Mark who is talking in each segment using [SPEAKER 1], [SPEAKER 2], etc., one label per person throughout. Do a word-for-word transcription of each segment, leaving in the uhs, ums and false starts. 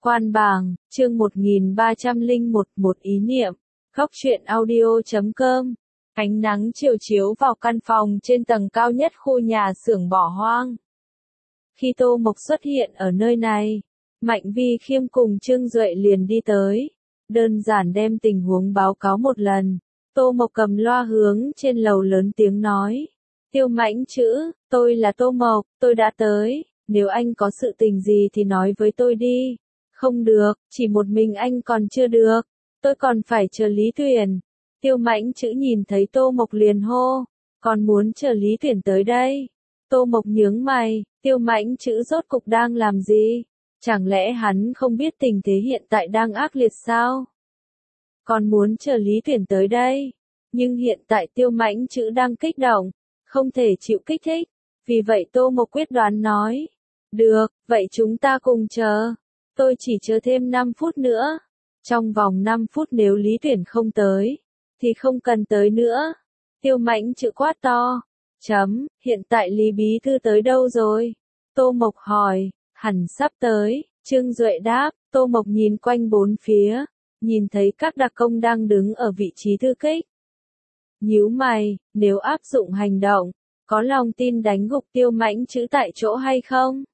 [SPEAKER 1] Quan bảng, chương một nghìn ba trăm lẻ một, một ý niệm. Góc truyện audio chấm com. Ánh nắng chiều chiếu vào căn phòng trên tầng cao nhất khu nhà xưởng bỏ hoang. Khi Tô Mộc xuất hiện ở nơi này, Mạnh Vi Khiêm cùng Trương Duệ liền đi tới. Đơn giản đem tình huống báo cáo một lần. Tô Mộc cầm loa hướng trên lầu lớn tiếng nói. Tiêu Mãnh Chữ, tôi là Tô Mộc, tôi đã tới. Nếu anh có sự tình gì thì nói với tôi đi. Không được, chỉ một mình anh còn chưa được. Tôi còn phải chờ Lý Tuyển. Tiêu Mãnh Chữ nhìn thấy Tô Mộc liền hô. Còn muốn chờ Lý Tuyển tới đây. Tô Mộc nhướng mày, Tiêu Mãnh Chữ rốt cục đang làm gì? Chẳng lẽ hắn không biết tình thế hiện tại đang ác liệt sao? Còn muốn chờ Lý Tuyển tới đây. Nhưng hiện tại Tiêu Mãnh Chữ đang kích động, không thể chịu kích thích. Vì vậy Tô Mộc quyết đoán nói. Được, vậy chúng ta cùng chờ. Tôi chỉ chờ thêm năm phút nữa. Trong vòng năm phút nếu Lý Tuyển không tới, thì không cần tới nữa. Tiêu Mãnh Chữ quát to. Chấm, hiện tại Lý Bí Thư tới đâu rồi? Tô Mộc hỏi, hẳn sắp tới. Trương Duệ đáp, Tô Mộc nhìn quanh bốn phía, nhìn thấy các đặc công đang đứng ở vị trí thư kích. Nhíu mày, nếu áp dụng hành động, có lòng tin đánh gục Tiêu Mãnh Chữ tại chỗ hay không?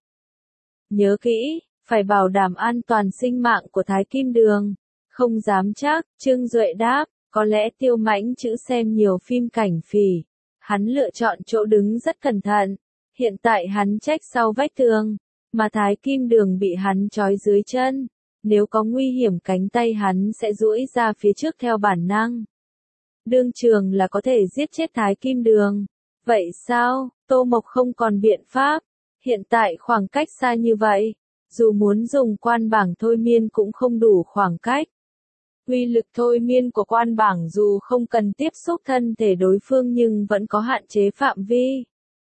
[SPEAKER 1] Nhớ kỹ, phải bảo đảm an toàn sinh mạng của Thái Kim Đường. Không dám chắc, Trương Duệ đáp, có lẽ Tiêu Mãnh Chữ xem nhiều phim cảnh phỉ. Hắn lựa chọn chỗ đứng rất cẩn thận. Hiện tại hắn trách sau vách tường, mà Thái Kim Đường bị hắn trói dưới chân. Nếu có nguy hiểm cánh tay hắn sẽ duỗi ra phía trước theo bản năng. Đương trường là có thể giết chết Thái Kim Đường. Vậy sao, Tô Mộc không còn biện pháp. Hiện tại khoảng cách xa như vậy, dù muốn dùng quan bảng thôi miên cũng không đủ khoảng cách. Uy lực thôi miên của quan bảng dù không cần tiếp xúc thân thể đối phương nhưng vẫn có hạn chế phạm vi.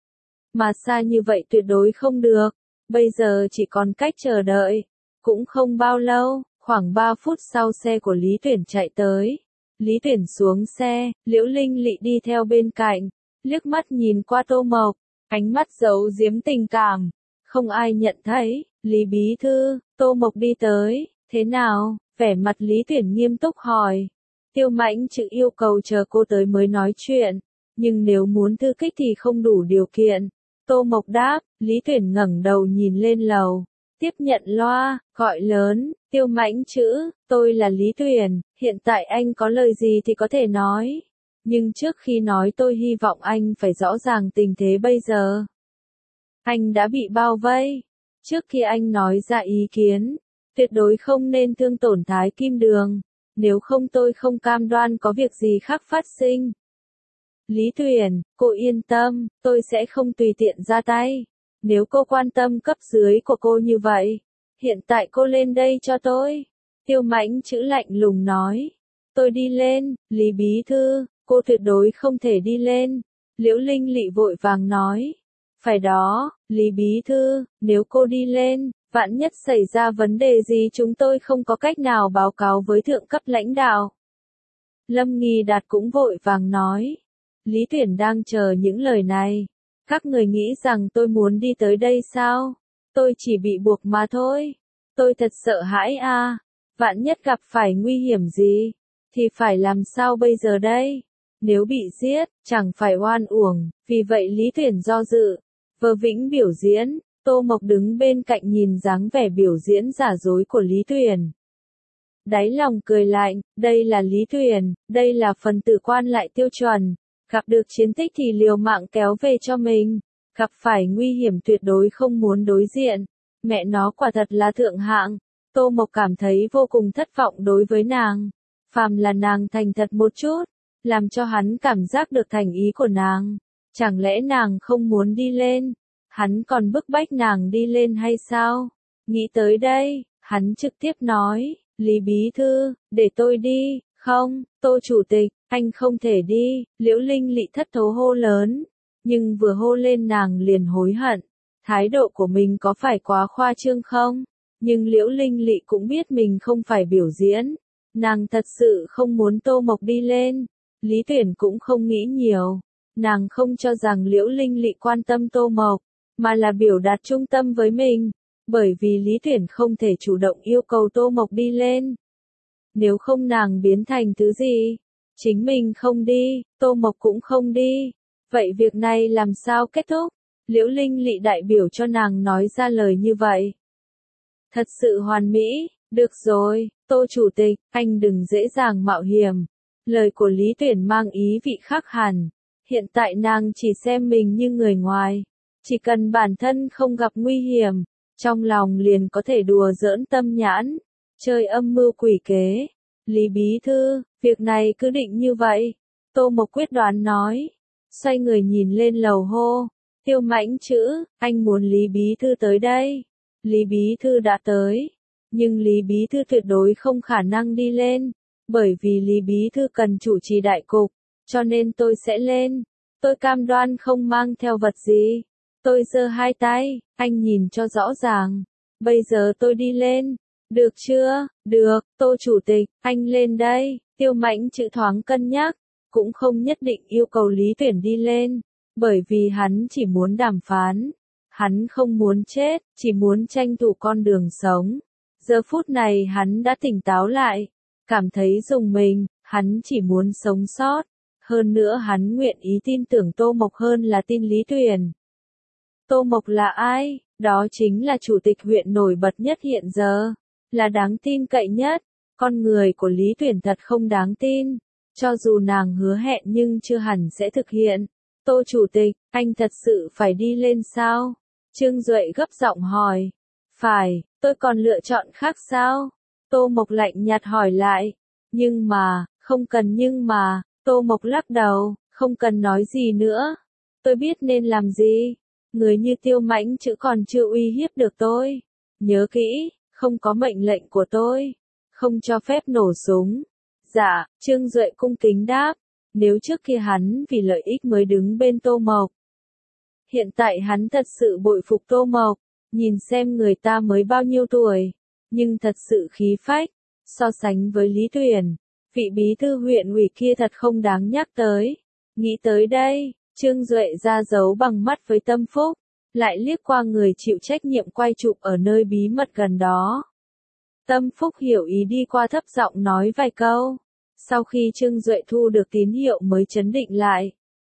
[SPEAKER 1] Mà xa như vậy tuyệt đối không được, bây giờ chỉ còn cách chờ đợi. Cũng không bao lâu, khoảng ba phút sau xe của Lý Tuyển chạy tới. Lý Tuyển xuống xe, Liễu Linh Lị đi theo bên cạnh, liếc mắt nhìn qua Tô Mộc, ánh mắt giấu giếm tình cảm. Không ai nhận thấy, Lý Bí Thư, Tô Mộc đi tới, thế nào? Vẻ mặt Lý Tuyển nghiêm túc hỏi. Tiêu Mãnh Chữ yêu cầu chờ cô tới mới nói chuyện, nhưng nếu muốn thư kích thì không đủ điều kiện. Tô Mộc đáp, Lý Tuyển ngẩng đầu nhìn lên lầu, tiếp nhận loa, gọi lớn, Tiêu Mãnh Chữ, tôi là Lý Tuyển, hiện tại anh có lời gì thì có thể nói. Nhưng trước khi nói tôi hy vọng anh phải rõ ràng tình thế bây giờ. Anh đã bị bao vây. Trước khi anh nói ra ý kiến, tuyệt đối không nên thương tổn Thái Kim Đường, nếu không tôi không cam đoan có việc gì khác phát sinh. Lý Tuyển, cô yên tâm, tôi sẽ không tùy tiện ra tay. Nếu cô quan tâm cấp dưới của cô như vậy, hiện tại cô lên đây cho tôi. Tiêu Mãnh Chữ lạnh lùng nói. Tôi đi lên, Lý Bí Thư, cô tuyệt đối không thể đi lên. Liễu Linh Lị vội vàng nói. Phải đó, Lý Bí Thư, nếu cô đi lên, vạn nhất xảy ra vấn đề gì chúng tôi không có cách nào báo cáo với thượng cấp lãnh đạo. Lâm Nghi Đạt cũng vội vàng nói. Lý Tuyển đang chờ những lời này. Các người nghĩ rằng tôi muốn đi tới đây sao? Tôi chỉ bị buộc mà thôi. Tôi thật sợ hãi à. Vạn nhất gặp phải nguy hiểm gì, thì phải làm sao bây giờ đây? Nếu bị giết, chẳng phải oan uổng. Vì vậy Lý Tuyển do dự. Vờ vĩnh biểu diễn. Tô Mộc đứng bên cạnh nhìn dáng vẻ biểu diễn giả dối của Lý Tuyển. Đáy lòng cười lạnh, đây là Lý Tuyển, đây là phần tử quan lại tiêu chuẩn. Gặp được chiến tích thì liều mạng kéo về cho mình. Gặp phải nguy hiểm tuyệt đối không muốn đối diện. Mẹ nó quả thật là thượng hạng. Tô Mộc cảm thấy vô cùng thất vọng đối với nàng. Phàm là nàng thành thật một chút, làm cho hắn cảm giác được thành ý của nàng. Chẳng lẽ nàng không muốn đi lên? Hắn còn bức bách nàng đi lên hay sao? Nghĩ tới đây, hắn trực tiếp nói, Lý Bí Thư, để tôi đi. Không, Tô Chủ tịch, anh không thể đi. Liễu Linh Lị thất thố hô lớn, nhưng vừa hô lên nàng liền hối hận. Thái độ của mình có phải quá khoa trương không? Nhưng Liễu Linh Lị cũng biết mình không phải biểu diễn. Nàng thật sự không muốn Tô Mộc đi lên. Lý Tuyển cũng không nghĩ nhiều. Nàng không cho rằng Liễu Linh Lị quan tâm Tô Mộc, mà là biểu đạt trung tâm với mình. Bởi vì Lý Tuyển không thể chủ động yêu cầu Tô Mộc đi lên. Nếu không nàng biến thành thứ gì? Chính mình không đi, Tô Mộc cũng không đi. Vậy việc này làm sao kết thúc? Liễu Linh Lị đại biểu cho nàng nói ra lời như vậy. Thật sự hoàn mỹ, được rồi, Tô Chủ tịch, anh đừng dễ dàng mạo hiểm. Lời của Lý Tuyển mang ý vị khác hẳn. Hiện tại nàng chỉ xem mình như người ngoài. Chỉ cần bản thân không gặp nguy hiểm, trong lòng liền có thể đùa giỡn tâm nhãn, chơi âm mưu quỷ kế. Lý Bí Thư, việc này cứ định như vậy. Tô Mộc quyết đoán nói. Xoay người nhìn lên lầu hô. Tiêu Mãnh Chữ, anh muốn Lý Bí Thư tới đây. Lý Bí Thư đã tới. Nhưng Lý Bí Thư tuyệt đối không khả năng đi lên. Bởi vì Lý Bí Thư cần chủ trì đại cục. Cho nên tôi sẽ lên. Tôi cam đoan không mang theo vật gì. Tôi giơ hai tay, anh nhìn cho rõ ràng. Bây giờ tôi đi lên. Được chưa? Được, Tô Chủ tịch, anh lên đây. Tiêu Mãnh Chữ thoáng cân nhắc. Cũng không nhất định yêu cầu Lý Tuyển đi lên. Bởi vì hắn chỉ muốn đàm phán. Hắn không muốn chết, chỉ muốn tranh thủ con đường sống. Giờ phút này hắn đã tỉnh táo lại. Cảm thấy rùng mình, hắn chỉ muốn sống sót. Hơn nữa hắn nguyện ý tin tưởng Tô Mộc hơn là tin Lý Tuyển. Tô Mộc là ai? Đó chính là chủ tịch huyện nổi bật nhất hiện giờ. Là đáng tin cậy nhất. Con người của Lý Tuyển thật không đáng tin. Cho dù nàng hứa hẹn nhưng chưa hẳn sẽ thực hiện. Tô Chủ tịch, anh thật sự phải đi lên sao? Trương Duệ gấp giọng hỏi. Phải, tôi còn lựa chọn khác sao? Tô Mộc lạnh nhạt hỏi lại. Nhưng mà, không cần nhưng mà, Tô Mộc lắc đầu, không cần nói gì nữa. Tôi biết nên làm gì. Người như Tiêu Mãnh Chữ còn chưa uy hiếp được tôi. Nhớ kỹ, không có mệnh lệnh của tôi. Không cho phép nổ súng. Dạ, Trương Duệ cung kính đáp. Nếu trước kia hắn vì lợi ích mới đứng bên Tô Mộc. Hiện tại hắn thật sự bội phục Tô Mộc. Nhìn xem người ta mới bao nhiêu tuổi. Nhưng thật sự khí phách. So sánh với Lý Tuyển. Vị bí thư huyện ủy kia thật không đáng nhắc tới. Nghĩ tới đây, Trương Duệ ra dấu bằng mắt với Tâm Phúc. Lại liếc qua người chịu trách nhiệm quay chụp ở nơi bí mật gần đó. Tâm Phúc hiểu ý đi qua thấp giọng nói vài câu. Sau khi Trương Duệ thu được tín hiệu mới chấn định lại.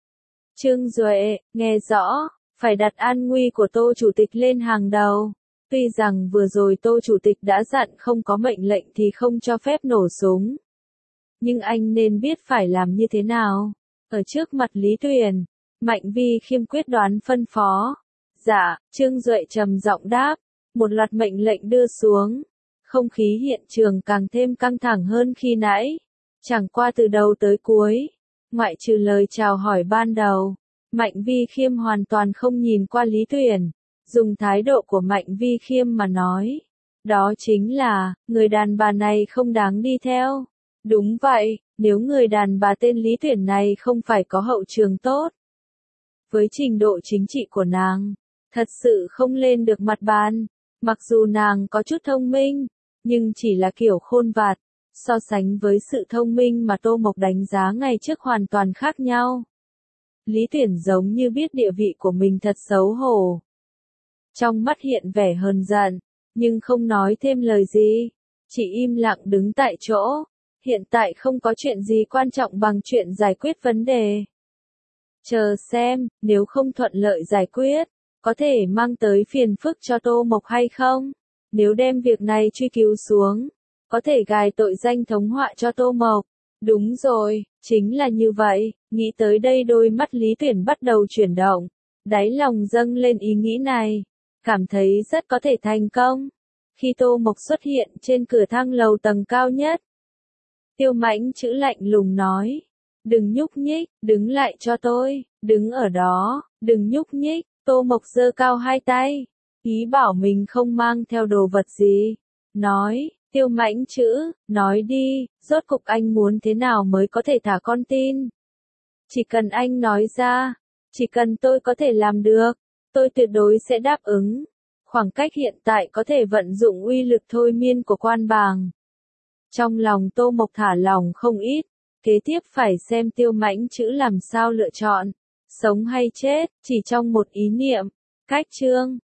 [SPEAKER 1] Trương Duệ, nghe rõ, phải đặt an nguy của Tô Chủ tịch lên hàng đầu. Tuy rằng vừa rồi Tô Chủ tịch đã dặn không có mệnh lệnh thì không cho phép nổ súng. Nhưng anh nên biết phải làm như thế nào. Ở trước mặt Lý Tuyển, Mạnh Vi Khiêm quyết đoán phân phó. Dạ, Trương Duệ trầm giọng đáp. Một loạt mệnh lệnh đưa xuống. Không khí hiện trường càng thêm căng thẳng hơn khi nãy. Chẳng qua từ đầu tới cuối, ngoại trừ lời chào hỏi ban đầu, Mạnh Vi Khiêm hoàn toàn không nhìn qua Lý Tuyển. Dùng thái độ của Mạnh Vi Khiêm mà nói. Đó chính là, người đàn bà này không đáng đi theo. Đúng vậy, nếu người đàn bà tên Lý Tuyển này không phải có hậu trường tốt. Với trình độ chính trị của nàng, thật sự không lên được mặt bàn. Mặc dù nàng có chút thông minh, nhưng chỉ là kiểu khôn vặt. So sánh với sự thông minh mà Tô Mộc đánh giá ngày trước hoàn toàn khác nhau. Lý Tuyển giống như biết địa vị của mình thật xấu hổ. Trong mắt hiện vẻ hờn giận, nhưng không nói thêm lời gì. Chỉ im lặng đứng tại chỗ. Hiện tại không có chuyện gì quan trọng bằng chuyện giải quyết vấn đề. Chờ xem, nếu không thuận lợi giải quyết, có thể mang tới phiền phức cho Tô Mộc hay không? Nếu đem việc này truy cứu xuống, có thể gài tội danh thống họa cho Tô Mộc. Đúng rồi, chính là như vậy. Nghĩ tới đây đôi mắt Lý Tuyển bắt đầu chuyển động. Đáy lòng dâng lên ý nghĩ này. Cảm thấy rất có thể thành công. Khi Tô Mộc xuất hiện trên cửa thang lầu tầng cao nhất. Tiêu Mãnh Chữ lạnh lùng nói. Đừng nhúc nhích, đứng lại cho tôi. Đứng ở đó, đừng nhúc nhích. Tô Mộc giơ cao hai tay. Ý bảo mình không mang theo đồ vật gì. Nói. Tiêu Mãnh Chữ, nói đi, rốt cục anh muốn thế nào mới có thể thả con tin? Chỉ cần anh nói ra, chỉ cần tôi có thể làm được, tôi tuyệt đối sẽ đáp ứng. Khoảng cách hiện tại có thể vận dụng uy lực thôi miên của quan bàng. Trong lòng Tô Mộc thả lòng không ít, kế tiếp phải xem Tiêu Mãnh Chữ làm sao lựa chọn, sống hay chết, chỉ trong một ý niệm. Cách chương